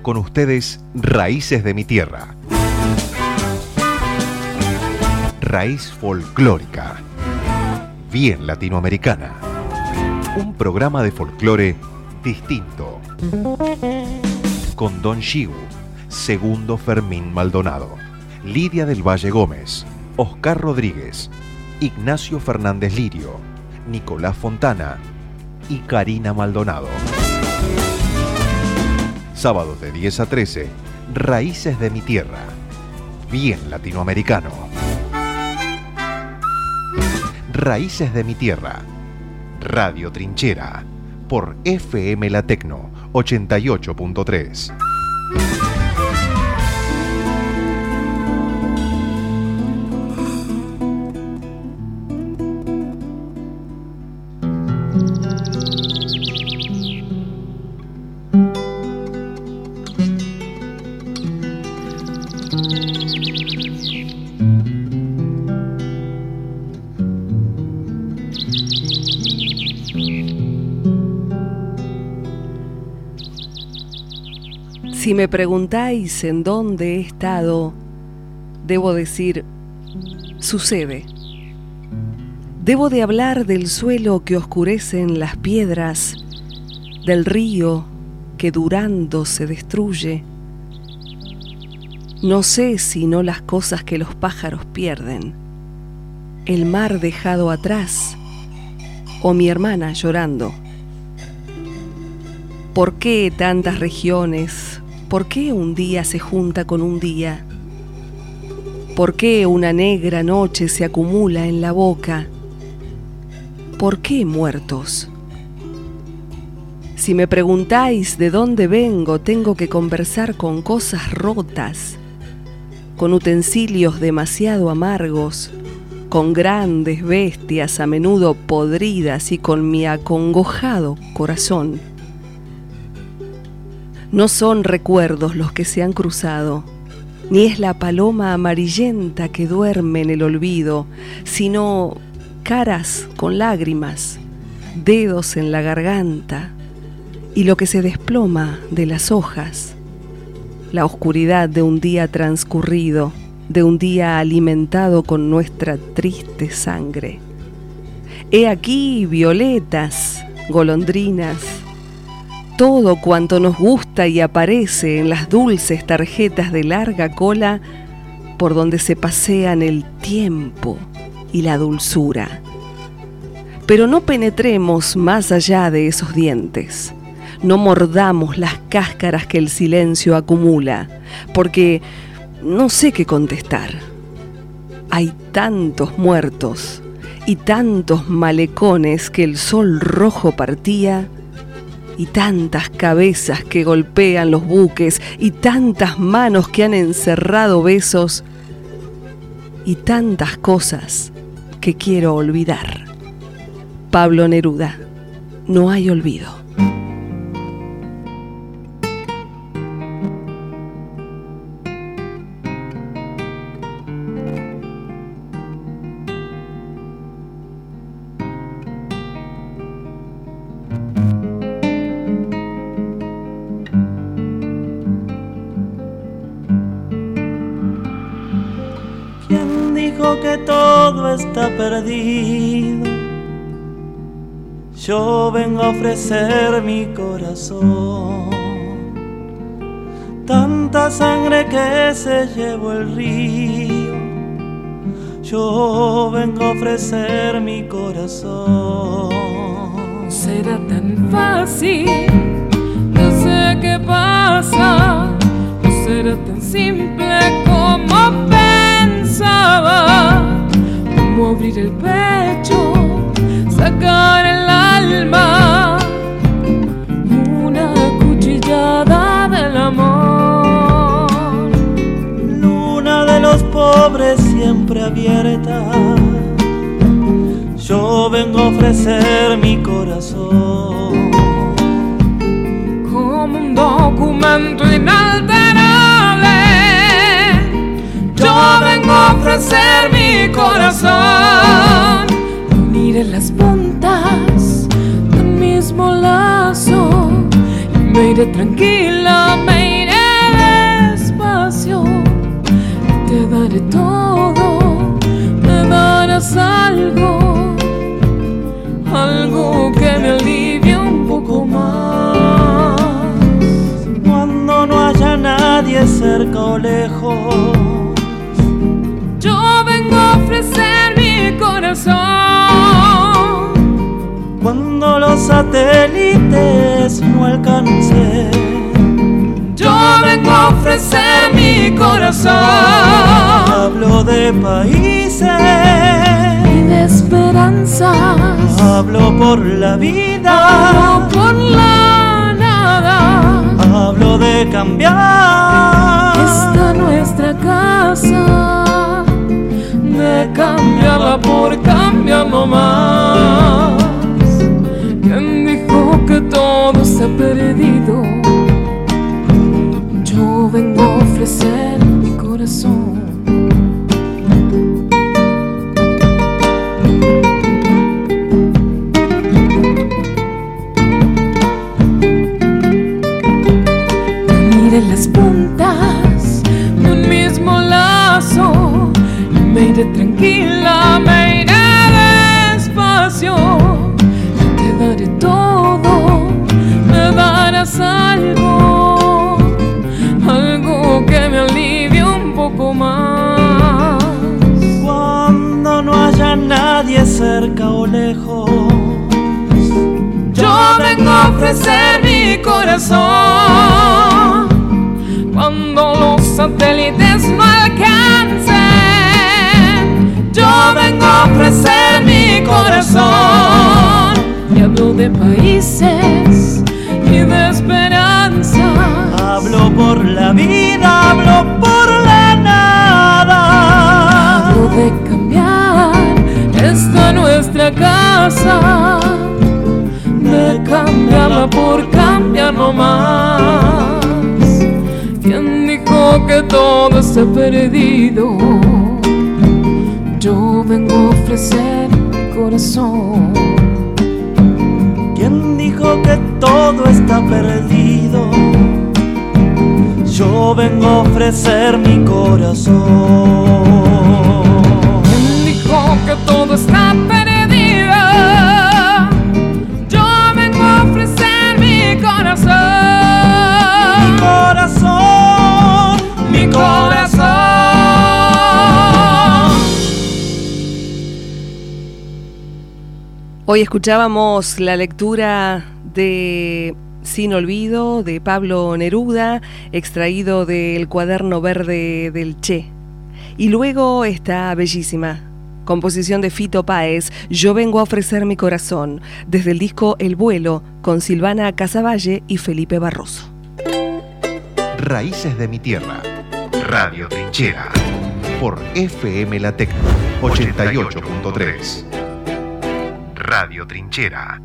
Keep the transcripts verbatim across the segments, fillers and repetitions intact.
Con ustedes, Raíces de mi Tierra. Raíz folclórica, bien latinoamericana. Un programa de folclore distinto. Con Don Xiu, Segundo Fermín Maldonado, Lidia del Valle Gómez, Oscar Rodríguez, Ignacio Fernández Lirio, Nicolás Fontana y Karina Maldonado. Sábados de diez a trece, Raíces de mi Tierra, bien latinoamericano. Raíces de mi Tierra, Radio Trinchera, por F M La Tecno ochenta y ocho punto tres. Si me preguntáis en dónde he estado, debo decir, sucede. Debo de hablar del suelo que oscurecen las piedras, del río que durando se destruye. No sé si no las cosas que los pájaros pierden, el mar dejado atrás o mi hermana llorando. ¿Por qué tantas regiones? ¿Por qué un día se junta con un día? ¿Por qué una negra noche se acumula en la boca? ¿Por qué muertos? Si me preguntáis de dónde vengo, tengo que conversar con cosas rotas, con utensilios demasiado amargos, con grandes bestias a menudo podridas y con mi acongojado corazón. No son recuerdos los que se han cruzado, ni es la paloma amarillenta que duerme en el olvido, sino caras con lágrimas, dedos en la garganta y lo que se desploma de las hojas, la oscuridad de un día transcurrido, de un día alimentado con nuestra triste sangre. He aquí violetas, golondrinas, todo cuanto nos gusta y aparece en las dulces tarjetas de larga cola por donde se pasean el tiempo y la dulzura. Pero no penetremos más allá de esos dientes, no mordamos las cáscaras que el silencio acumula, porque no sé qué contestar. Hay tantos muertos y tantos malecones que el sol rojo partía, y tantas cabezas que golpean los buques, y tantas manos que han encerrado besos, y tantas cosas que quiero olvidar. Pablo Neruda, no hay olvido. Que todo está perdido, yo vengo a ofrecer mi corazón. Tanta sangre que se llevó el río, yo vengo a ofrecer mi corazón. Será tan fácil, no sé qué pasa, no será tan simple como pensaba, como abrir el pecho, sacar el alma, una cuchillada del amor. Luna de los pobres siempre abierta, yo vengo a ofrecer mi corazón. Como un documento inalterable, yo vengo a ofrecer mi corazón. Uniré las puntas del mismo lazo y me iré tranquila, me iré daré todo, me darás algo, algo que me alivie un poco más. Cuando no haya nadie cerca o lejos, yo vengo a ofrecer mi corazón. Cuando los satélites no alcancen, yo vengo a ofrecer mi corazón. Hablo de países y de esperanzas. Hablo por la vida, hablo por la nada. Hablo de cambiar esta nuestra casa, de cambiarla por cambiar no más. ¿Quién dijo que todo está perdido? Yo vengo a ofrecer mi corazón. Mire las puntas de un mismo lazo, y me iré tranquila, me iré despacio. Te daré todo, me darás algo, algo que me alivie un poco más. Cuando no haya nadie cerca o lejos, yo vengo a ofrecer mi corazón. Cuando los satélites no alcancen, yo vengo a ofrecer mi corazón. Y hablo de países y de esperanza. hablo por la vida, hablo por la nada. Hablo de cambiar esta nuestra casa, de cambiarla por cambiar no más. ¿Quién dijo que todo está perdido? Yo vengo a ofrecer mi corazón. ¿Quién dijo que todo está perdido? Yo vengo a ofrecer mi corazón. ¿Quién dijo que todo está perdido? Yo vengo a ofrecer mi corazón. Mi corazón, Mi corazón. Hoy escuchábamos la lectura de Sin Olvido de Pablo Neruda, extraído del Cuaderno Verde del Che. Y luego esta bellísima composición de Fito Páez, Yo vengo a ofrecer mi corazón, desde el disco El Vuelo, con Silvana Casavalle y Felipe Barroso. Raíces de mi tierra. Radio Trinchera. Por F M La Tecno ochenta y ocho punto tres. Radio Trinchera.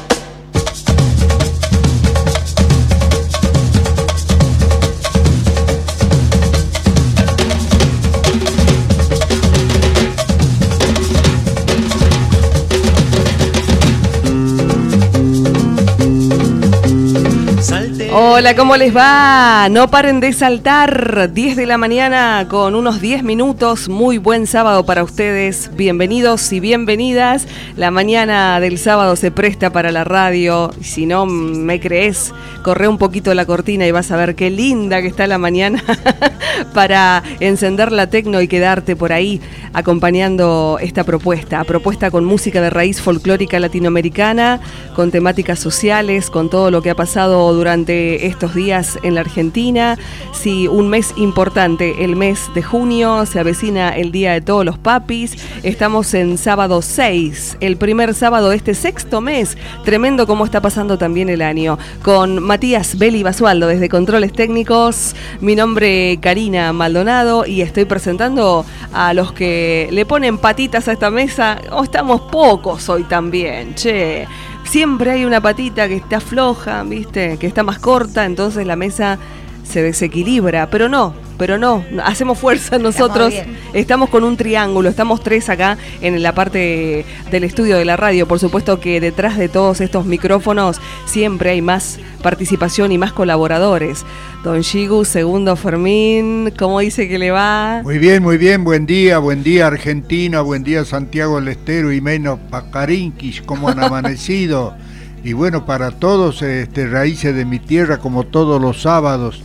Hola, ¿cómo les va? No paren de saltar. diez de la mañana con unos diez minutos. Muy buen sábado para ustedes. Bienvenidos y bienvenidas. La mañana del sábado se presta para la radio. Si no me crees, corre un poquito la cortina y vas a ver qué linda que está la mañana para encender la tecno y quedarte por ahí acompañando esta propuesta. Propuesta con música de raíz folclórica latinoamericana, con temáticas sociales, con todo lo que ha pasado durante estos días en la Argentina. Sí, un mes importante, el mes de junio, se avecina el Día de Todos los Papis. Estamos en sábado seis, el primer sábado de este sexto mes. Tremendo cómo está pasando también el año. Con Matías Beli Basualdo desde Controles Técnicos. Mi nombre Karina Maldonado y estoy presentando a los que le ponen patitas a esta mesa. Oh, estamos pocos hoy también, che. Siempre hay una patita que está floja, ¿viste? Que está más corta, entonces la mesa se desequilibra. Pero no, pero no, hacemos fuerza nosotros. Estamos, estamos con un triángulo, estamos tres acá en la parte del estudio de la radio. Por supuesto que detrás de todos estos micrófonos siempre hay más participación y más colaboradores. Don Yigu, segundo Fermín, ¿cómo dice que le va? Muy bien, muy bien, buen día, buen día Argentina, buen día Santiago del Estero y menos Pacarinquis, ¿cómo han amanecido? Y bueno, para todos, este, raíces de mi tierra, como todos los sábados,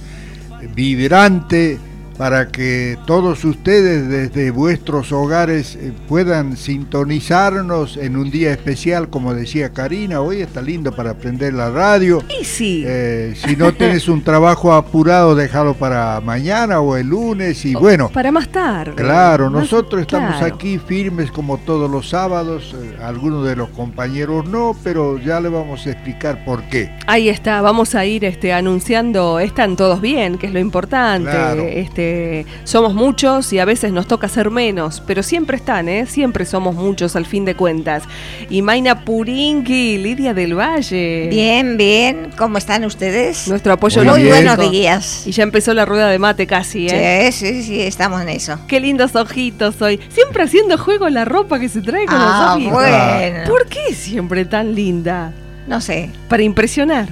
vibrante, para que todos ustedes desde vuestros hogares eh, puedan sintonizarnos en un día especial, como decía Karina. Hoy está lindo para aprender la radio. Y sí. Eh, si no tienes un trabajo apurado, déjalo para mañana o el lunes y bueno. Para más tarde. Claro, nosotros estamos claro. aquí firmes como todos los sábados. Eh, algunos de los compañeros no, pero ya le vamos a explicar por qué. Ahí está, vamos a ir este, anunciando, están todos bien, que es lo importante. Claro. Este, somos muchos y a veces nos toca ser menos, pero siempre están, ¿eh? Siempre somos muchos al fin de cuentas. Y Mayna Purinqui, Lidia del Valle. Bien, bien, ¿cómo están ustedes? Nuestro apoyo Muy logístico. bien. Buenos días. Y ya empezó la rueda de mate casi, ¿eh? Sí, sí, sí, estamos en eso. Qué lindos ojitos hoy. Siempre haciendo juego la ropa que se trae con Ah, los ojitos. bueno. ¿Por qué siempre tan linda? No sé, Para impresionar.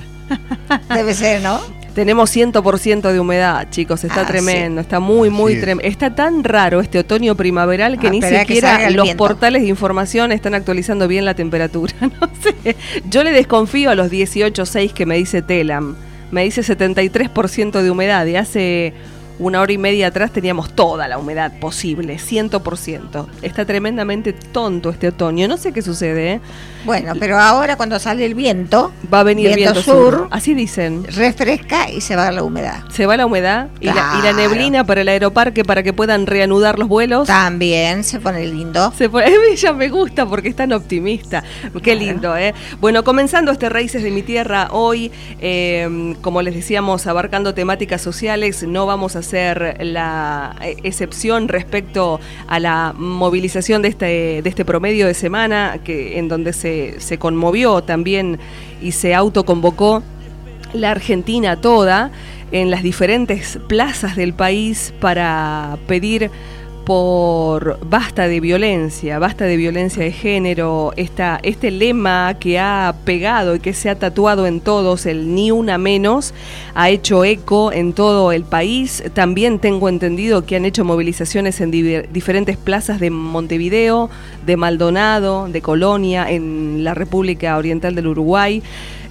debe ser, ¿no? Tenemos cien por ciento de humedad, chicos, está Ah, tremendo, está muy, muy Así es. tremendo. Está tan raro este otoño primaveral que Ah, ni espera que siquiera salga el los viento. portales de información están actualizando bien la temperatura. No sé, yo le desconfío a los dieciocho punto seis que me dice Telam. Me dice setenta y tres por ciento de humedad y hace una hora y media atrás teníamos toda la humedad posible, cien por ciento. Está tremendamente tonto este otoño, no sé qué sucede, ¿eh? Bueno, pero ahora cuando sale el viento, Va a venir viento, viento sur, sur, así dicen. refresca y se va la humedad. Se va la humedad y, la, y la Claro. neblina para el aeroparque para que puedan reanudar los vuelos. También se pone lindo. Se pone, ella me gusta porque es tan optimista. Qué lindo, ¿eh? Bueno, comenzando este Raíces de mi Tierra hoy, eh, como les decíamos, abarcando temáticas sociales, no vamos a hacer la excepción respecto a la movilización de este, de este promedio de semana, que en donde se, se conmovió también y se autoconvocó la Argentina toda en las diferentes plazas del país para pedir por basta de violencia, basta de violencia de género, esta, este lema que ha pegado y que se ha tatuado en todos, el ni una menos, ha hecho eco en todo el país. También tengo entendido que han hecho movilizaciones en di- diferentes plazas de Montevideo, de Maldonado, de Colonia, en la República Oriental del Uruguay.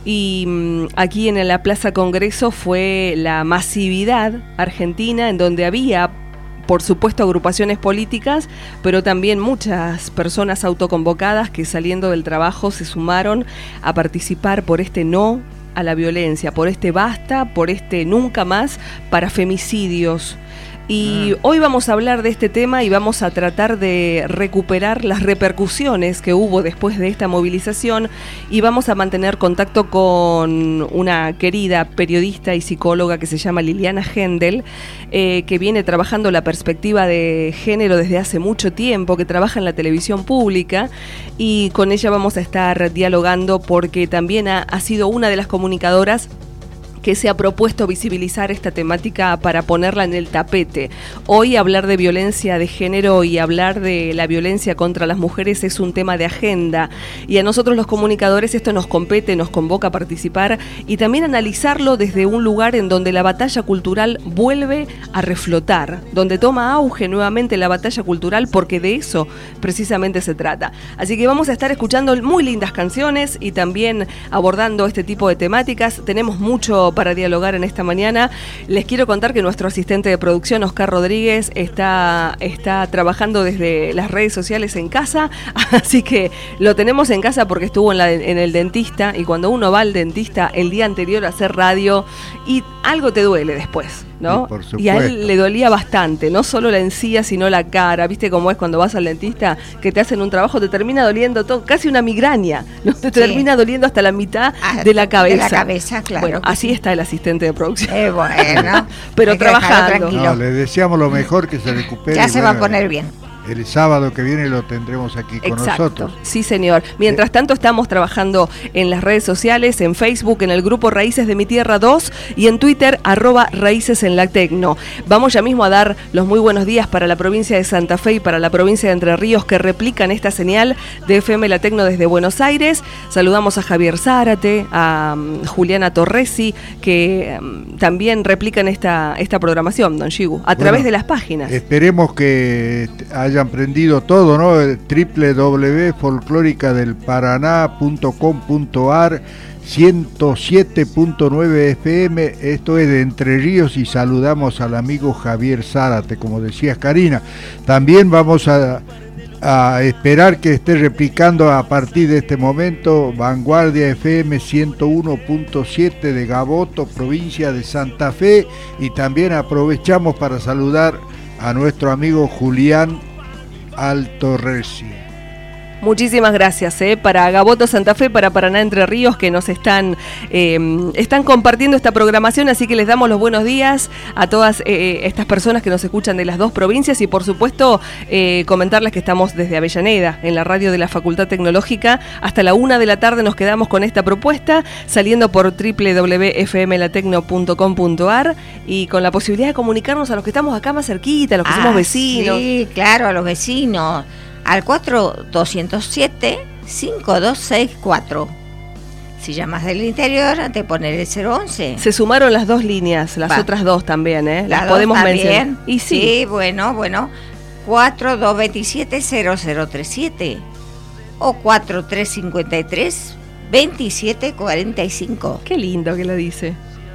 Y mmm, aquí en la Plaza Congreso fue la masividad argentina, en donde había, por supuesto, agrupaciones políticas, pero también muchas personas autoconvocadas que saliendo del trabajo se sumaron a participar por este no a la violencia, por este basta, por este nunca más para femicidios. Y ah. hoy vamos a hablar de este tema y vamos a tratar de recuperar las repercusiones que hubo después de esta movilización y vamos a mantener contacto con una querida periodista y psicóloga que se llama Liliana Hendel, eh, que viene trabajando la perspectiva de género desde hace mucho tiempo, que trabaja en la televisión pública, y con ella vamos a estar dialogando porque también ha, ha sido una de las comunicadoras que se ha propuesto visibilizar esta temática para ponerla en el tapete. Hoy hablar de violencia de género y hablar de la violencia contra las mujeres es un tema de agenda y a nosotros los comunicadores esto nos compete, nos convoca a participar y también analizarlo desde un lugar en donde la batalla cultural vuelve a reflotar, donde toma auge nuevamente la batalla cultural porque de eso precisamente se trata. Así que vamos a estar escuchando muy lindas canciones y también abordando este tipo de temáticas. Tenemos mucho para dialogar en esta mañana. Les quiero contar que nuestro asistente de producción, Oscar Rodríguez, está, está trabajando desde las redes sociales en casa, así que lo tenemos en casa porque estuvo en, la, en el dentista, y cuando uno va al dentista el día anterior a hacer radio y algo te duele después, ¿no? Sí, por supuesto. Y a él le dolía bastante, no solo la encía sino la cara. ¿Viste cómo es cuando vas al dentista que te hacen un trabajo, te termina doliendo todo, casi una migraña, ¿no? Te sí. termina doliendo hasta la mitad ah, de la cabeza. De la cabeza, claro. Bueno, así sí. está el asistente de producción. Eh, bueno, pero trabajando. No, le deseamos lo mejor, que se recupere. Ya se bueno, va a poner bien. el sábado que viene lo tendremos aquí con Exacto. nosotros. Sí, señor. Mientras tanto estamos trabajando en las redes sociales, en Facebook, en el grupo Raíces de mi Tierra dos y en Twitter, arroba Raíces en la Tecno. Vamos ya mismo a dar los muy buenos días para la provincia de Santa Fe y para la provincia de Entre Ríos que replican esta señal de F M La Tecno desde Buenos Aires. Saludamos a Javier Zárate, a um, Juliana Torresi, que um, también replican esta, esta programación, don Shigu, a través Bueno, de las páginas. Esperemos que hayan prendido todo, ¿no? doble u doble u doble u punto folclórica del paraná punto com punto a r, ciento siete punto nueve F M, esto es de Entre Ríos, y saludamos al amigo Javier Zárate, como decías, Karina. También vamos a, a esperar que esté replicando a partir de este momento Vanguardia F M ciento uno punto siete de Gaboto, provincia de Santa Fe, y también aprovechamos para saludar a nuestro amigo Julián Altorresi. Muchísimas gracias eh, para Gaboto Santa Fe, para Paraná Entre Ríos, que nos están, eh, están compartiendo esta programación, así que les damos los buenos días a todas eh, estas personas que nos escuchan de las dos provincias y por supuesto eh, comentarles que estamos desde Avellaneda, en la radio de la Facultad Tecnológica, hasta la una de la tarde nos quedamos con esta propuesta, saliendo por doble u doble u doble u punto f m la tecno punto com punto a r y con la posibilidad de comunicarnos a los que estamos acá más cerquita, a los que Ah, somos vecinos. Sí, claro, a los vecinos. Al cuatro dos cero siete cinco dos seis cuatro. Si llamas del interior, te poner el cero once. Se sumaron las dos líneas, las Va. otras dos también, ¿eh? Las ¿La podemos dos mencionar. también? Y sí. Sí, bueno, bueno. cuatro dos dos siete cero cero tres siete o cuatro tres cinco tres veintisiete cuarenta y cinco. Qué lindo que lo dice.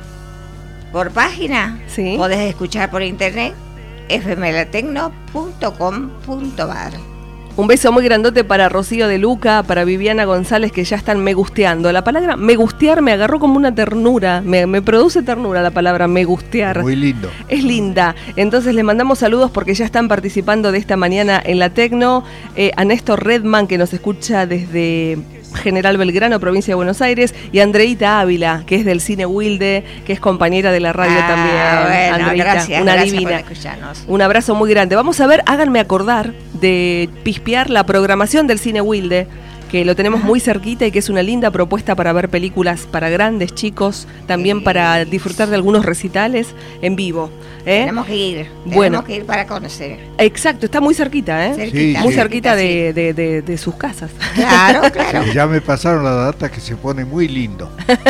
Por página, Sí. podés escuchar por internet f m la tecno punto com punto a r. Un beso muy grandote para Rocío de Luca, para Viviana González, que ya están me gusteando. La palabra me gustear me agarró como una ternura, me, me produce ternura la palabra me gustear. Muy lindo. Es linda. Entonces les mandamos saludos porque ya están participando de esta mañana en la Tecno. Eh, a Néstor Redman, que nos escucha desde General Belgrano, provincia de Buenos Aires, y Andreita Ávila, que es del Cine Wilde, que es compañera de la radio Ah, también. bueno, Andreita, gracias, una gracias divina. por escucharnos. Un abrazo muy grande. Vamos a ver, háganme acordar de pispear la programación del Cine Wilde, que lo tenemos muy cerquita y que es una linda propuesta para ver películas para grandes, chicos, también Sí. para disfrutar de algunos recitales en vivo. ¿eh? Tenemos que ir, Bueno. tenemos que ir para conocer. Exacto, está muy cerquita, ¿eh? Cerquita, muy sí. cerquita sí. de, de, de, de sus casas. Claro, claro. Sí, ya me pasaron la data que se pone muy lindo.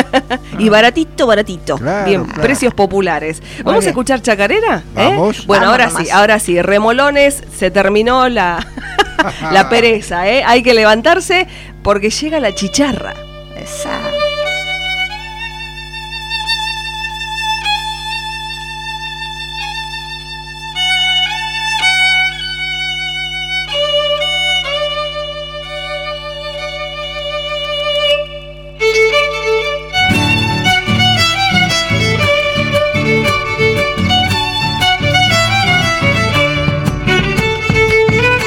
Y baratito, baratito. Claro, Bien, claro. precios populares. ¿Vamos bien. a escuchar chacarera? ¿eh? Vamos. Bueno, Vamos ahora nomás. sí, ahora sí. Remolones, se terminó la, la pereza, ¿eh? Hay que levantarse porque llega la chicharra. Esa.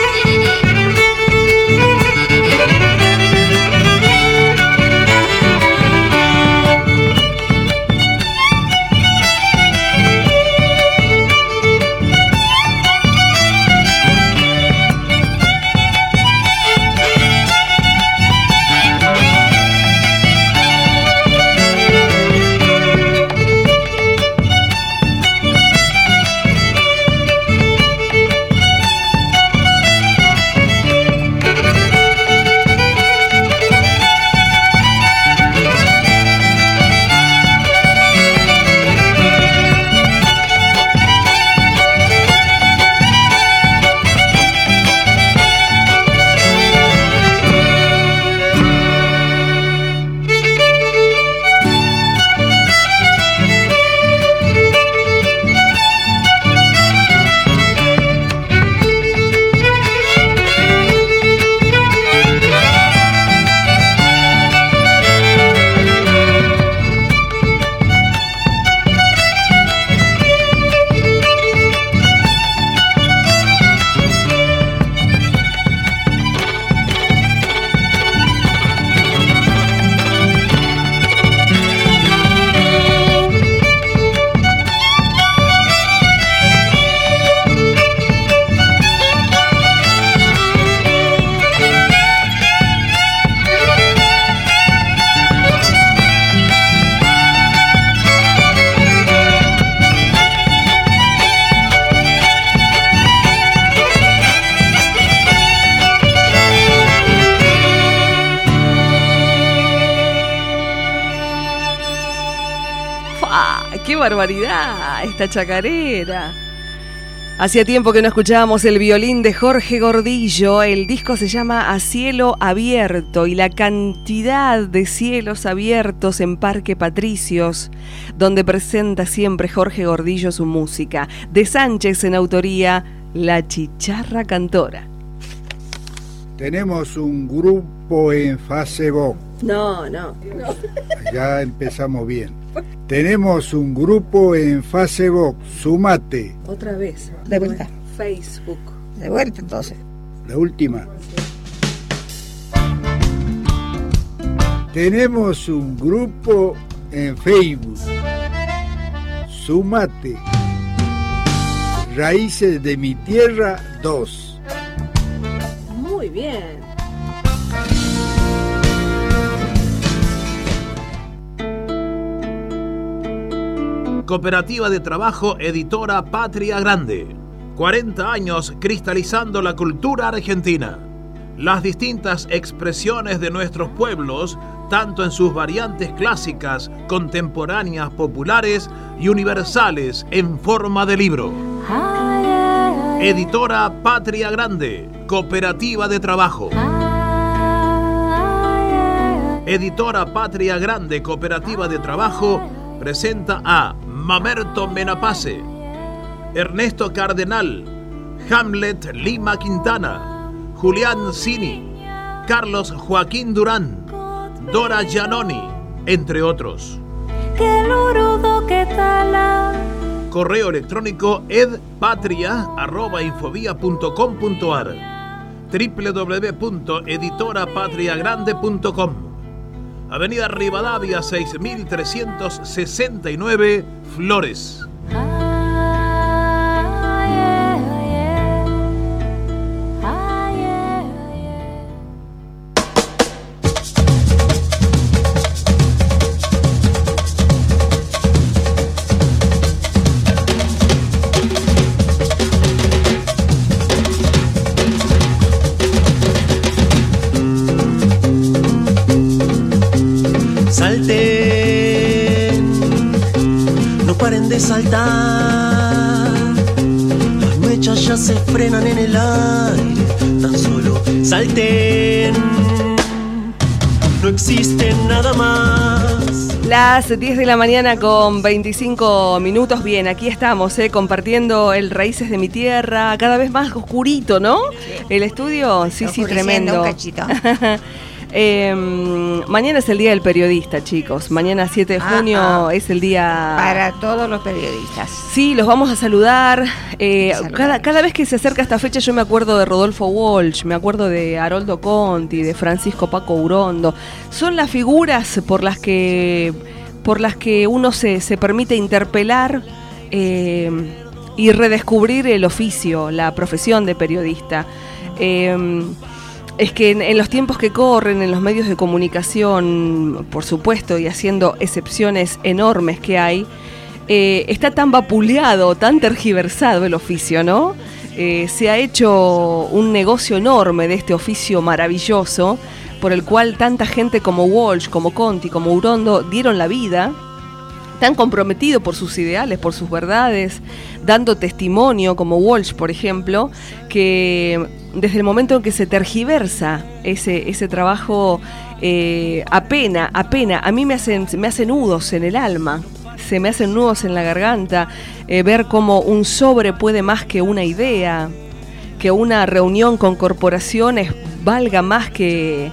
Thank you. ¡Qué barbaridad! Esta chacarera. Hacía tiempo que no escuchábamos el violín de Jorge Gordillo. El disco se llama A Cielo Abierto y la cantidad de cielos abiertos en Parque Patricios, donde presenta siempre Jorge Gordillo su música. De Sánchez en autoría, La Chicharra Cantora. Tenemos un grupo en Facebook. No, no, no. Ya empezamos bien. Tenemos un grupo en Facebook. Sumate. Otra vez. De vuelta. Facebook. De vuelta entonces. La última. Tenemos un grupo en Facebook. Sumate. Raíces de mi tierra dos. Muy bien. Cooperativa de Trabajo Editora Patria Grande. cuarenta años cristalizando la cultura argentina. Las distintas expresiones de nuestros pueblos, tanto en sus variantes clásicas, contemporáneas, populares y universales en forma de libro. Editora Patria Grande. Cooperativa de Trabajo. Editora Patria Grande. Cooperativa de Trabajo presenta a Mamerto Menapace, Ernesto Cardenal, Hamlet Lima Quintana, Julián Cini, Carlos Joaquín Durán, Dora Giannoni, entre otros. Correo electrónico edpatria arroba infovía punto com punto ar, doble u doble u doble u punto editora patria grande punto com. Avenida Rivadavia seis mil trescientos sesenta y nueve, Flores. De saltar, las mechas ya se frenan en el aire, tan solo salten, no existe nada más. Las diez de la mañana con veinticinco minutos, bien, aquí estamos, eh, compartiendo el Raíces de mi Tierra, cada vez más oscurito, ¿no? Sí. El estudio, sí, sí, tremendo. Un cachito. Eh, mañana es el Día del Periodista, chicos. Mañana siete de junio ah, ah. es el día... Para todos los periodistas. Sí, los vamos a saludar. Eh, cada, cada vez que se acerca esta fecha yo me acuerdo de Rodolfo Walsh, me acuerdo de Haroldo Conti, de Francisco Paco Urondo. Son las figuras por las que, por las que uno se, se permite interpelar eh, y redescubrir el oficio, la profesión de periodista. Eh, Es que en, en los tiempos que corren, en los medios de comunicación, por supuesto, y haciendo excepciones enormes que hay, eh, está tan vapuleado, tan tergiversado el oficio, ¿no? Eh, se ha hecho un negocio enorme de este oficio maravilloso, por el cual tanta gente como Walsh, como Conti, como Urondo dieron la vida, tan comprometido por sus ideales, por sus verdades, dando testimonio, como Walsh, por ejemplo, que desde el momento en que se tergiversa ese, ese trabajo, eh, apena, apena, a mí me hacen, me hacen nudos en el alma, se me hacen nudos en la garganta, eh, ver cómo un sobre puede más que una idea, que una reunión con corporaciones valga más que...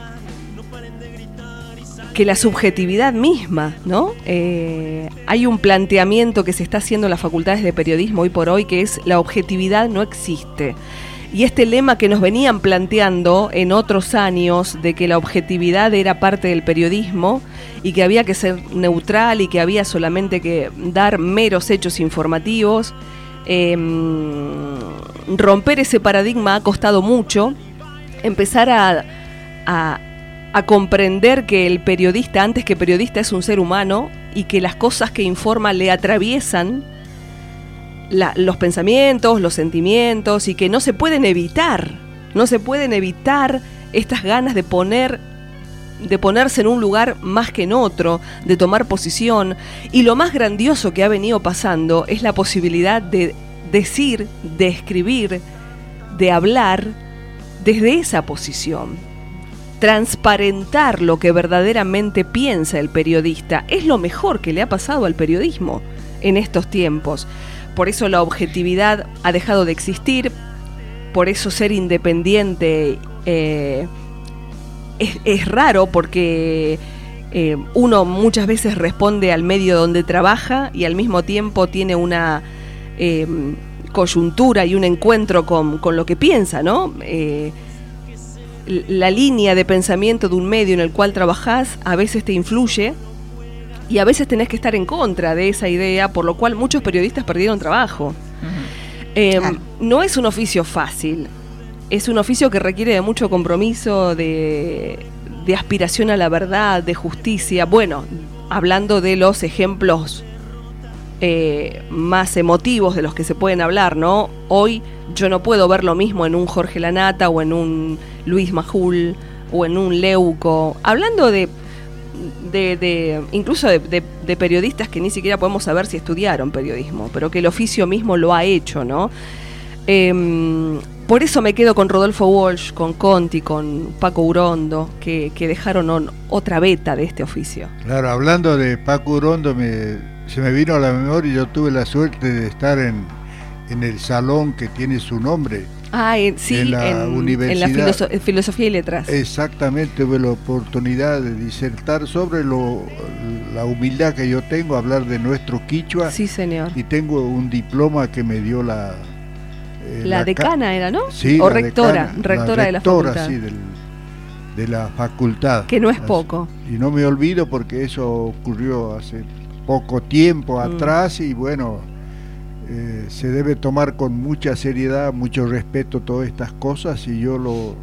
que la subjetividad misma, ¿no? Eh, hay un planteamiento que se está haciendo en las facultades de periodismo hoy por hoy, que es la objetividad no existe. Y este lema que nos venían planteando en otros años, de que la objetividad era parte del periodismo y que había que ser neutral y que había solamente que dar meros hechos informativos, eh, romper ese paradigma ha costado mucho. Empezar a... a a comprender que el periodista, antes que periodista, es un ser humano y que las cosas que informa le atraviesan la, los pensamientos, los sentimientos, y que no se pueden evitar, no se pueden evitar estas ganas de poner de ponerse en un lugar más que en otro, de tomar posición. Y lo más grandioso que ha venido pasando es la posibilidad de decir, de escribir, de hablar desde esa posición. Transparentar lo que verdaderamente piensa el periodista es lo mejor que le ha pasado al periodismo en estos tiempos. Por eso la objetividad ha dejado de existir, por eso ser independiente eh, es, es raro, porque eh, uno muchas veces responde al medio donde trabaja y al mismo tiempo tiene una eh, coyuntura y un encuentro con, con lo que piensa, ¿no? Eh, la línea de pensamiento de un medio en el cual trabajás a veces te influye y a veces tenés que estar en contra de esa idea, por lo cual muchos periodistas perdieron trabajo. Uh-huh. Eh, claro. No es un oficio fácil, es un oficio que requiere de mucho compromiso, de, de aspiración a la verdad, de justicia. Bueno, hablando de los ejemplos eh, más emotivos de los que se pueden hablar, ¿no? Hoy yo no puedo ver lo mismo en un Jorge Lanata o en un Luis Majul o en un Leuco, hablando de De, de incluso de, de, de periodistas que ni siquiera podemos saber si estudiaron periodismo, pero que el oficio mismo lo ha hecho, ¿no? Eh, por eso me quedo con Rodolfo Walsh, con Conti, con Paco Urondo, que, que dejaron on, otra beta de este oficio. Claro, hablando de Paco Urondo, me, se me vino a la memoria y yo tuve la suerte de estar en, en el salón que tiene su nombre. Ah, en, sí, en la, en, universidad, en la filoso- filosofía y letras. Exactamente, tuve la oportunidad de disertar sobre lo, la humildad que yo tengo, hablar de nuestro quichua. Sí, señor. Y tengo un diploma que me dio la... Eh, la, la decana ca- era, ¿no? Sí, o la rectora, decana, rectora la de la rectora, facultad. Sí, del, de la facultad. Que no es poco. Y no me olvido porque eso ocurrió hace poco tiempo mm. atrás y bueno... Eh, se debe tomar con mucha seriedad, mucho respeto todas estas cosas y yo lo,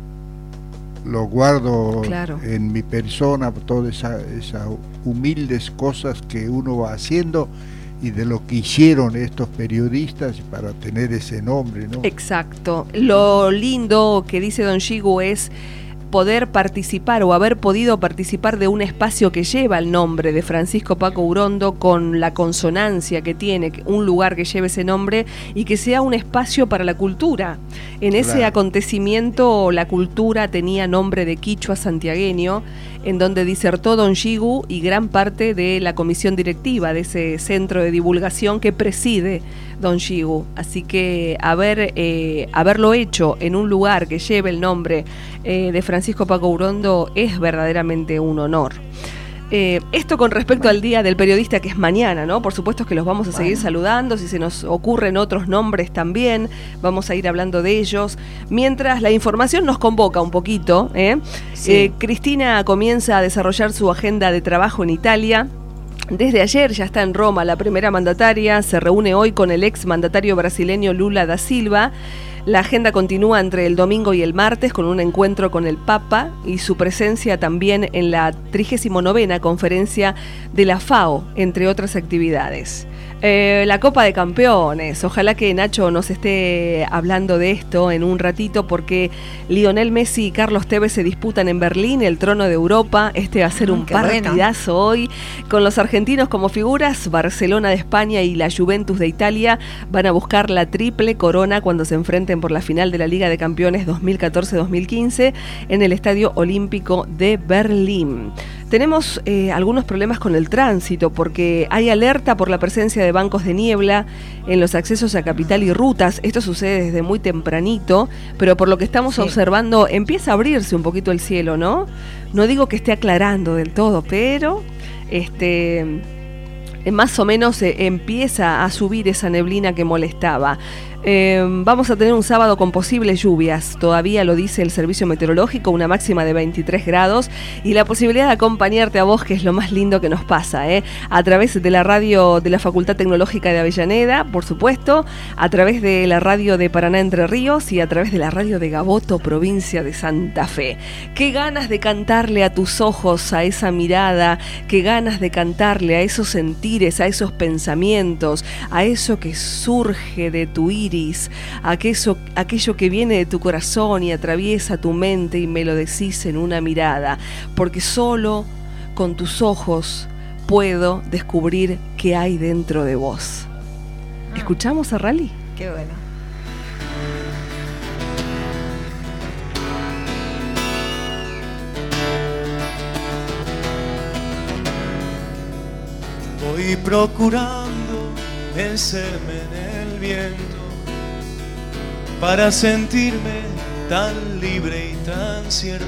lo guardo claro. en mi persona, todas esas esa humildes cosas que uno va haciendo y de lo que hicieron estos periodistas para tener ese nombre, ¿no? Exacto. Lo lindo que dice Don Shigu es poder participar o haber podido participar de un espacio que lleva el nombre de Francisco Paco Urondo con la consonancia que tiene, un lugar que lleve ese nombre y que sea un espacio para la cultura. En ese claro. acontecimiento la cultura tenía nombre de quichua santiagueño, en donde disertó Don Shigu y gran parte de la comisión directiva de ese centro de divulgación que preside Don Shigu. Así que haber, eh, haberlo hecho en un lugar que lleve el nombre eh, de Francisco Paco Urondo es verdaderamente un honor. Eh, esto con respecto al Día del Periodista, que es mañana, ¿no? Por supuesto que los vamos a seguir bueno. saludando, si se nos ocurren otros nombres también, vamos a ir hablando de ellos, mientras la información nos convoca un poquito, ¿eh? Sí. Eh, Cristina comienza a desarrollar su agenda de trabajo en Italia. Desde ayer ya está en Roma la primera mandataria, se reúne hoy con el ex mandatario brasileño Lula da Silva. La agenda continúa entre el domingo y el martes con un encuentro con el Papa y su presencia también en la trigésima novena conferencia de la FAO, entre otras actividades. Eh, la Copa de Campeones, ojalá que Nacho nos esté hablando de esto en un ratito porque Lionel Messi y Carlos Tevez se disputan en Berlín el trono de Europa. Este va a ser un Qué partidazo bueno. hoy con los argentinos como figuras. Barcelona de España y la Juventus de Italia van a buscar la triple corona cuando se enfrenten por la final de la Liga de Campeones dos mil catorce dos mil quince en el Estadio Olímpico de Berlín. Tenemos eh, algunos problemas con el tránsito porque hay alerta por la presencia de bancos de niebla en los accesos a Capital y rutas. Esto sucede desde muy tempranito, pero por lo que estamos sí. observando empieza a abrirse un poquito el cielo, ¿no? No digo que esté aclarando del todo, pero este, más o menos eh, empieza a subir esa neblina que molestaba. Eh, vamos a tener un sábado con posibles lluvias, todavía lo dice el servicio meteorológico, una máxima de veintitrés grados y la posibilidad de acompañarte a vos, que es lo más lindo que nos pasa, ¿eh? A través de la radio de la Facultad Tecnológica de Avellaneda, por supuesto, a través de la radio de Paraná Entre Ríos y a través de la radio de Gaboto, provincia de Santa Fe. Qué ganas de cantarle a tus ojos, a esa mirada, qué ganas de cantarle a esos sentires, a esos pensamientos, a eso que surge de tu ira, iris, aquello, aquello que viene de tu corazón y atraviesa tu mente y me lo decís en una mirada, porque solo con tus ojos puedo descubrir qué hay dentro de vos. ¿Escuchamos a Rally? Qué bueno. Voy procurando vencerme en el viento para sentirme tan libre y tan cierto.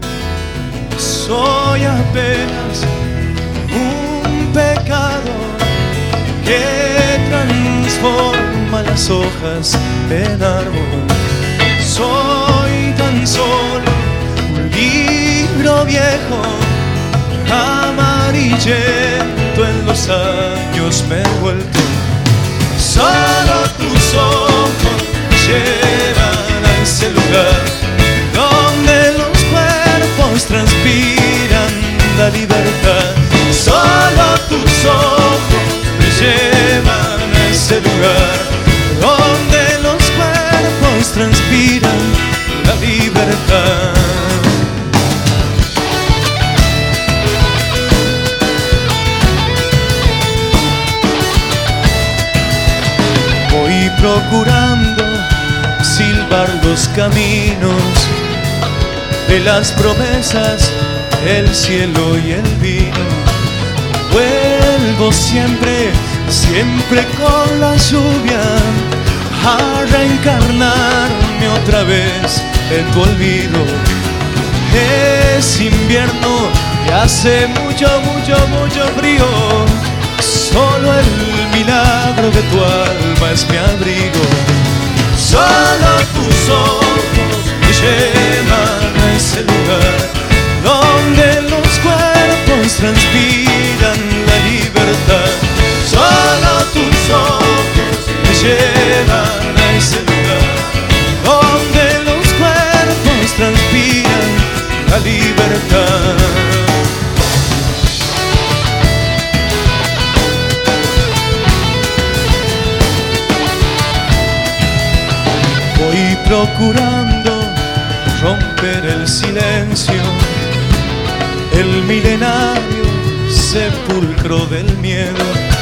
Soy apenas un pecado que transforma las hojas en árbol. Soy tan solo un libro viejo, amarillento en los años me he vuelto. Solo tus ojos llevan a ese lugar donde los cuerpos transpiran la libertad. Solo tus ojos me llevan a ese lugar donde los cuerpos transpiran la libertad. Voy procurando silbar los caminos de las promesas, el cielo y el vino. Vuelvo siempre, siempre con la lluvia a reencarnarme otra vez en tu olvido. Es invierno y hace mucho, mucho, mucho frío. Solo el milagro de tu alma es mi abrigo. Solo tus ojos me llevan a ese lugar donde los cuerpos transpiran la libertad. Solo tus ojos me llevan a ese lugar donde los cuerpos transpiran la libertad. Voy procurando romper el silencio, el milenario sepulcro del miedo.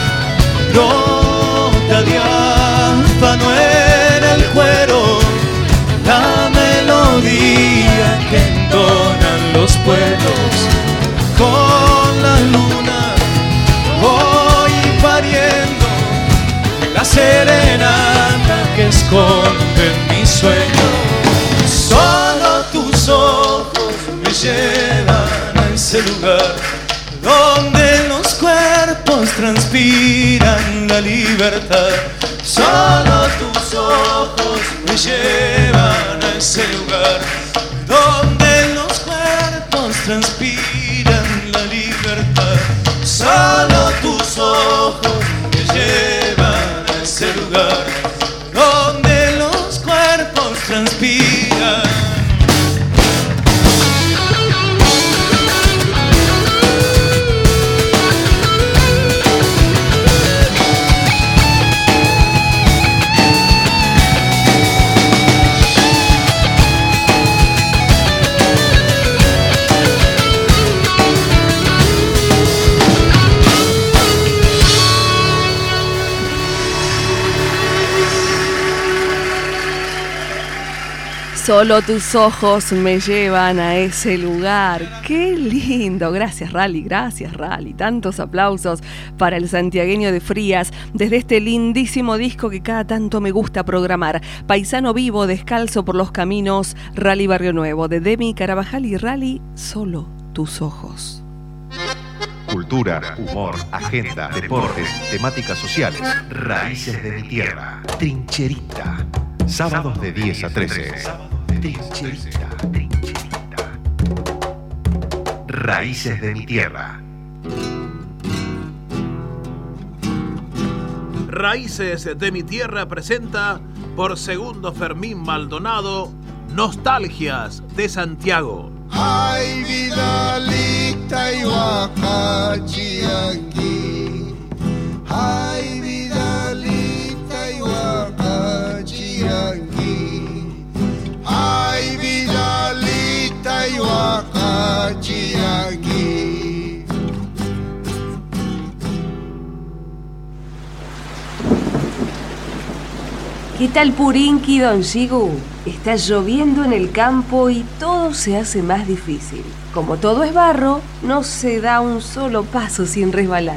Brota diáfano en el cuero la melodía que entonan los pueblos. Con la luna voy pariendo la serenata que esconde en mi sueño. Solo tus ojos me llevan a ese lugar donde los cuerpos transpiran la libertad. Solo tus ojos me llevan a ese lugar donde los cuerpos transpiran la libertad. Solo tus ojos me llevan a ese lugar donde los cuerpos transpiran. Solo tus ojos me llevan a ese lugar. ¡Qué lindo! Gracias, Rally, gracias, Rally. Tantos aplausos para el santiagueño de Frías desde este lindísimo disco que cada tanto me gusta programar. Paisano vivo, descalzo por los caminos, Rally Barrio Nuevo, de Demi Carabajal y Rally, Solo tus ojos. Cultura, humor, agenda, deportes, temáticas sociales. Raíces de mi tierra. Trincherita. Sábados de diez a trece. Trincherita, trincherita. Raíces de mi tierra. Raíces de mi tierra presenta por Segundo Fermín Maldonado Nostalgias de Santiago. Ay, Vidalita y Huacachiaqui. Ay, Vidalita y Huacachiaqui. ¿Qué tal Purinqui, don Shigu? Está lloviendo en el campo y todo se hace más difícil. Como todo es barro, no se da un solo paso sin resbalar.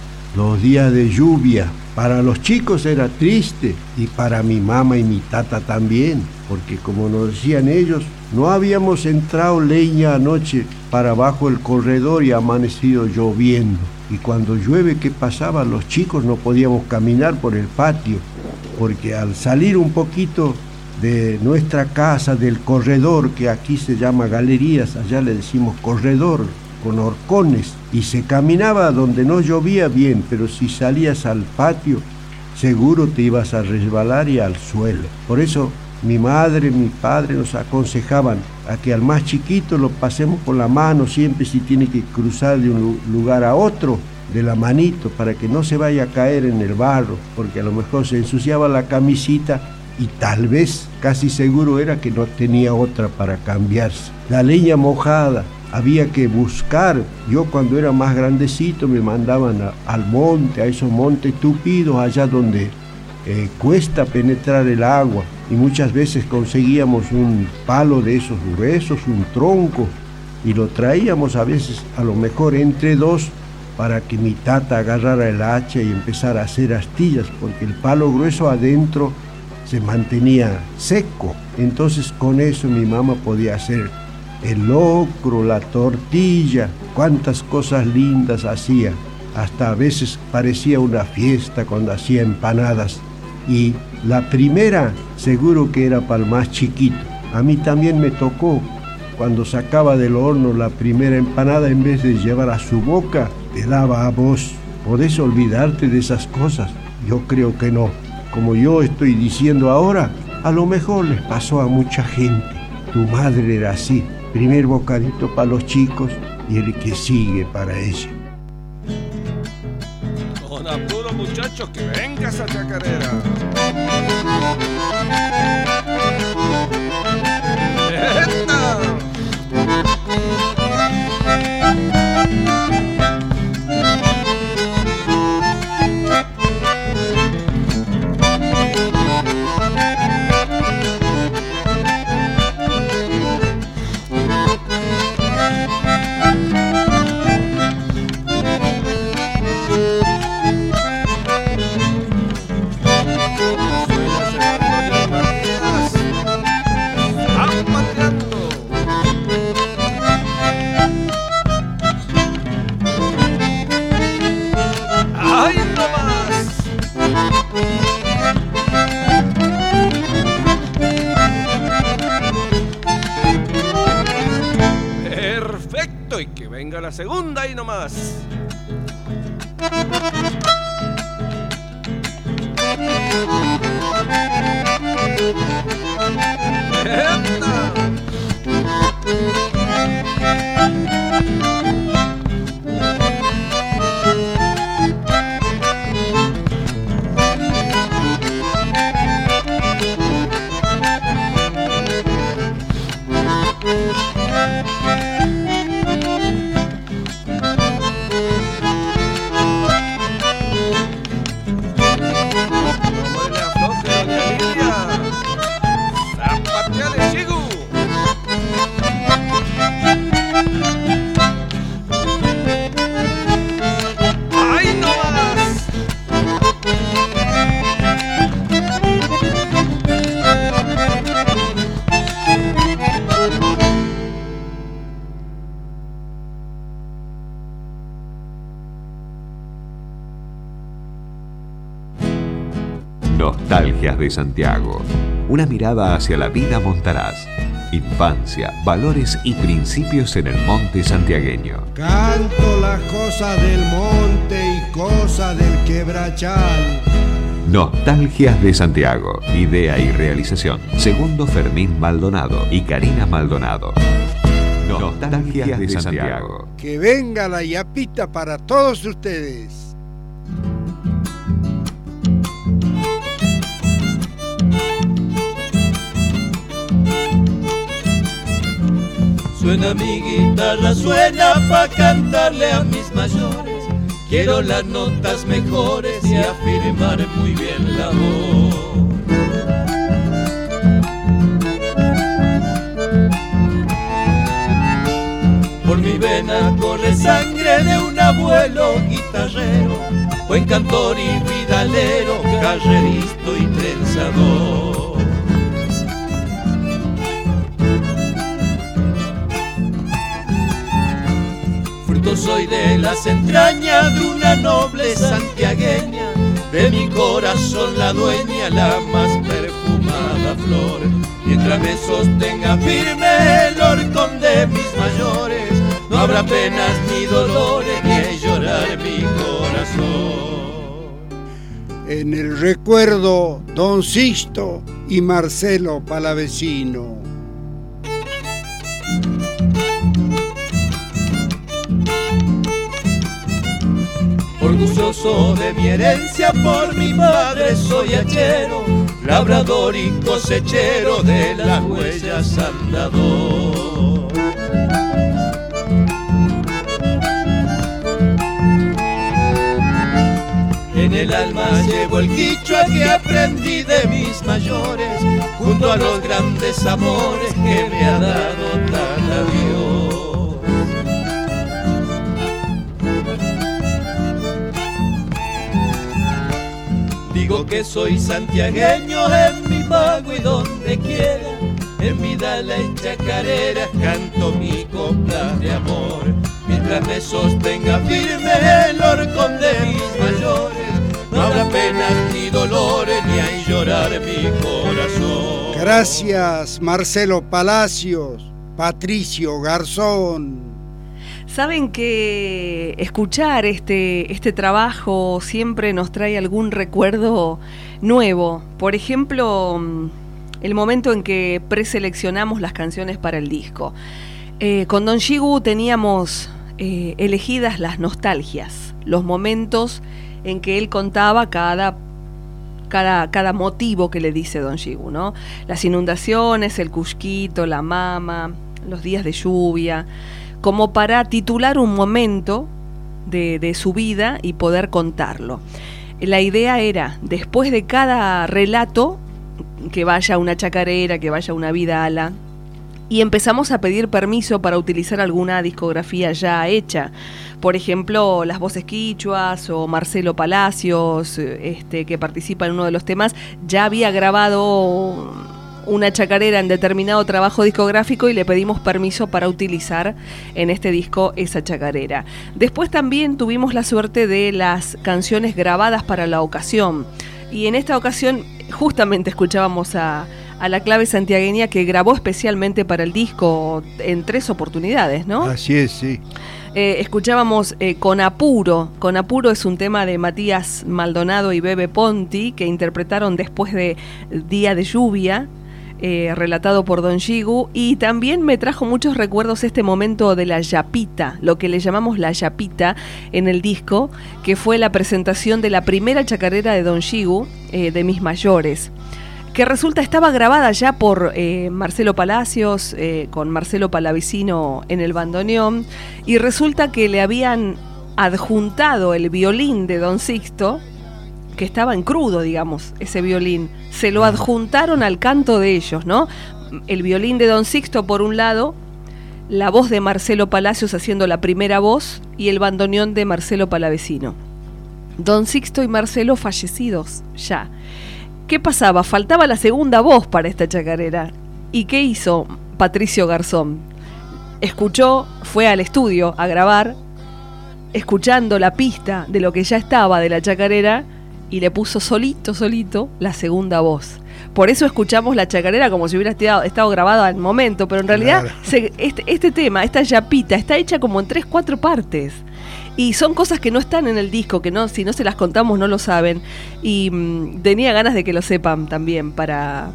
Los días de lluvia, para los chicos era triste y para mi mamá y mi tata también, porque como nos decían ellos, no habíamos entrado leña anoche para abajo el corredor y ha amanecido lloviendo. Y cuando llueve, ¿qué pasaba? Los chicos no podíamos caminar por el patio, porque al salir un poquito de nuestra casa, del corredor, que aquí se llama galerías, allá le decimos corredor, con horcones, y se caminaba donde no llovía bien, pero si salías al patio, seguro te ibas a resbalar y al suelo. Por eso mi madre, mi padre nos aconsejaban a que al más chiquito lo pasemos con la mano siempre si tiene que cruzar de un lugar a otro, de la manito, para que no se vaya a caer en el barro, porque a lo mejor se ensuciaba la camisita y tal vez, casi seguro era que no tenía otra para cambiarse. La leña mojada, había que buscar. Yo cuando era más grandecito me mandaban a, al monte, a esos montes tupidos, allá donde eh, cuesta penetrar el agua, y muchas veces conseguíamos un palo de esos gruesos, un tronco, y lo traíamos a veces a lo mejor entre dos para que mi tata agarrara el hacha y empezara a hacer astillas, porque el palo grueso adentro se mantenía seco. Entonces con eso mi mamá podía hacer el locro, la tortilla, cuántas cosas lindas hacía. Hasta a veces parecía una fiesta cuando hacía empanadas. Y la primera seguro que era para el más chiquito. A mí también me tocó, cuando sacaba del horno la primera empanada, en vez de llevar a su boca, te daba a vos. ¿Podés olvidarte de esas cosas? Yo creo que no. Como yo estoy diciendo ahora, a lo mejor les pasó a mucha gente. Tu madre era así. Primer bocadito para los chicos y el que sigue para ella. Con apuro, muchachos, que venga esa chacarera. ¡Esta! Perfecto, y que venga la segunda y no más. Nostalgias de Santiago. Una mirada hacia la vida montaraz. Infancia, valores y principios en el monte santiagueño. Canto las cosas del monte y cosas del quebrachal. Nostalgias de Santiago. Idea y realización. Segundo Fermín Maldonado y Karina Maldonado. Nostalgias de Santiago. Que venga la yapita para todos ustedes. Suena mi guitarra, suena pa' cantarle a mis mayores. Quiero las notas mejores y afirmar muy bien la voz. venas corre sangre de un abuelo guitarrero, buen cantor y vidalero, carreristo y trenzador. Fruto soy de las entrañas de una noble santiagueña, de mi corazón la dueña, la más perfumada flor. Mientras me sostenga firme el horcón de mis mayores, no habrá penas ni dolores, ni a llorar mi corazón. En el recuerdo, Don Sixto y Marcelo Palavecino. Orgulloso de mi herencia, por mi padre soy hachero, labrador y cosechero de las huellas andador. En el alma llevo el quichua que aprendí de mis mayores, junto a los grandes amores que me ha dado Tata Dios. Digo que soy santiagueño en mi pago y donde quiera, en mi dala y chacarera canto mi copla de amor. Mientras me sostenga firme el horcón de mis mayores, no habrá penas ni dolores, ni hay llorar mi corazón. Gracias, Marcelo Palacios, Patricio Garzón. Saben que escuchar este, este trabajo siempre nos trae algún recuerdo nuevo. Por ejemplo, el momento en que preseleccionamos las canciones para el disco. Eh, con Don Shigu teníamos eh, elegidas las nostalgias, los momentos en que él contaba cada, cada, cada motivo que le dice Don Shigu, ¿no? Las inundaciones, el cusquito, la mama, los días de lluvia, como para titular un momento de, de su vida y poder contarlo. La idea era, después de cada relato, que vaya una chacarera, que vaya una vidala, y empezamos a pedir permiso para utilizar alguna discografía ya hecha. Por ejemplo, las voces quichuas o Marcelo Palacios, este, que participa en uno de los temas, ya había grabado una chacarera en determinado trabajo discográfico y le pedimos permiso para utilizar en este disco esa chacarera. Después también tuvimos la suerte de las canciones grabadas para la ocasión, y en esta ocasión justamente escuchábamos a, a la clave santiagueña, que grabó especialmente para el disco en tres oportunidades, ¿no? Así es, sí. Eh, escuchábamos eh, Con Apuro. Con Apuro es un tema de Matías Maldonado y Bebe Ponti, que interpretaron después de Día de Lluvia, Eh, relatado por Don Shigu, y también me trajo muchos recuerdos este momento de la yapita, lo que le llamamos la yapita en el disco, que fue la presentación de la primera chacarera de Don Shigu, eh, de Mis Mayores, que resulta estaba grabada ya por eh, Marcelo Palacios, eh, con Marcelo Palavecino en el bandoneón, y resulta que le habían adjuntado el violín de Don Sixto, que estaba en crudo, digamos, ese violín. Se lo adjuntaron al canto de ellos, ¿no? El violín de Don Sixto por un lado, la voz de Marcelo Palacios haciendo la primera voz y el bandoneón de Marcelo Palavecino. Don Sixto y Marcelo fallecidos ya. ¿Qué pasaba? Faltaba la segunda voz para esta chacarera. ¿Y qué hizo Patricio Garzón? Escuchó, fue al estudio a grabar, escuchando la pista de lo que ya estaba de la chacarera, y le puso solito, solito la segunda voz. Por eso escuchamos la chacarera como si hubiera estado, estado grabada al momento, pero en realidad claro. se, este, este tema, esta yapita, está hecha como en tres, cuatro partes. Y son cosas que no están en el disco, que no, si no se las contamos no lo saben. Y mmm, tenía ganas de que lo sepan también, para...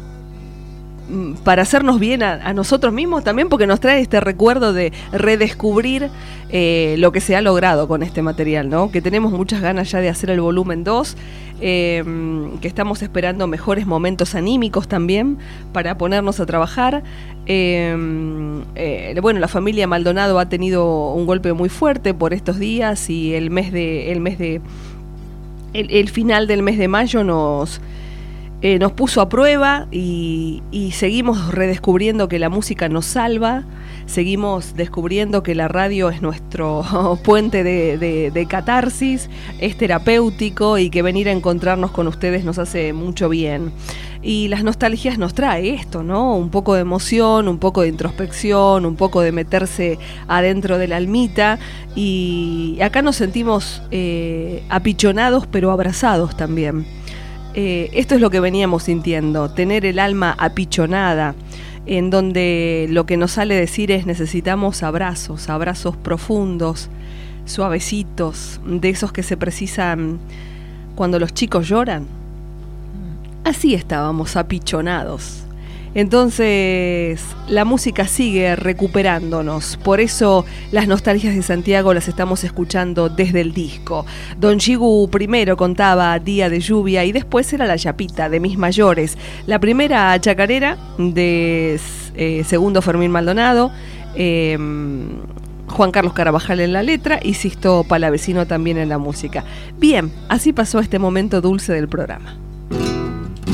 para hacernos bien a, a nosotros mismos también, porque nos trae este recuerdo de redescubrir eh, lo que se ha logrado con este material, ¿no? Que tenemos muchas ganas ya de hacer el volumen dos, eh, que estamos esperando mejores momentos anímicos también para ponernos a trabajar. Eh, eh, bueno, la familia Maldonado ha tenido un golpe muy fuerte por estos días, y el mes de el mes de el, el final del mes de mayo nos eh, nos puso a prueba y, y seguimos redescubriendo que la música nos salva, seguimos descubriendo que la radio es nuestro puente de, de, de catarsis, es terapéutico y que venir a encontrarnos con ustedes nos hace mucho bien. Y las nostalgias nos trae esto, ¿no? Un poco de emoción, un poco de introspección, un poco de meterse adentro de la almita. Y acá nos sentimos eh, apichonados, pero abrazados también. Eh, esto es lo que veníamos sintiendo, tener el alma apichonada, en donde lo que nos sale decir es necesitamos abrazos, abrazos profundos, suavecitos, de esos que se precisan cuando los chicos lloran. Así estábamos apichonados. Entonces la música sigue recuperándonos, por eso las nostalgias de Santiago las estamos escuchando desde el disco. Don Yigu primero contaba Día de Lluvia y después era La Yapita de Mis Mayores, la primera chacarera de eh, Segundo Fermín Maldonado, eh, Juan Carlos Carabajal en la letra y Sisto Palavecino también en la música. Bien, así pasó este momento dulce del programa.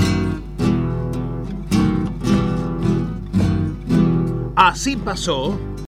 Así pasó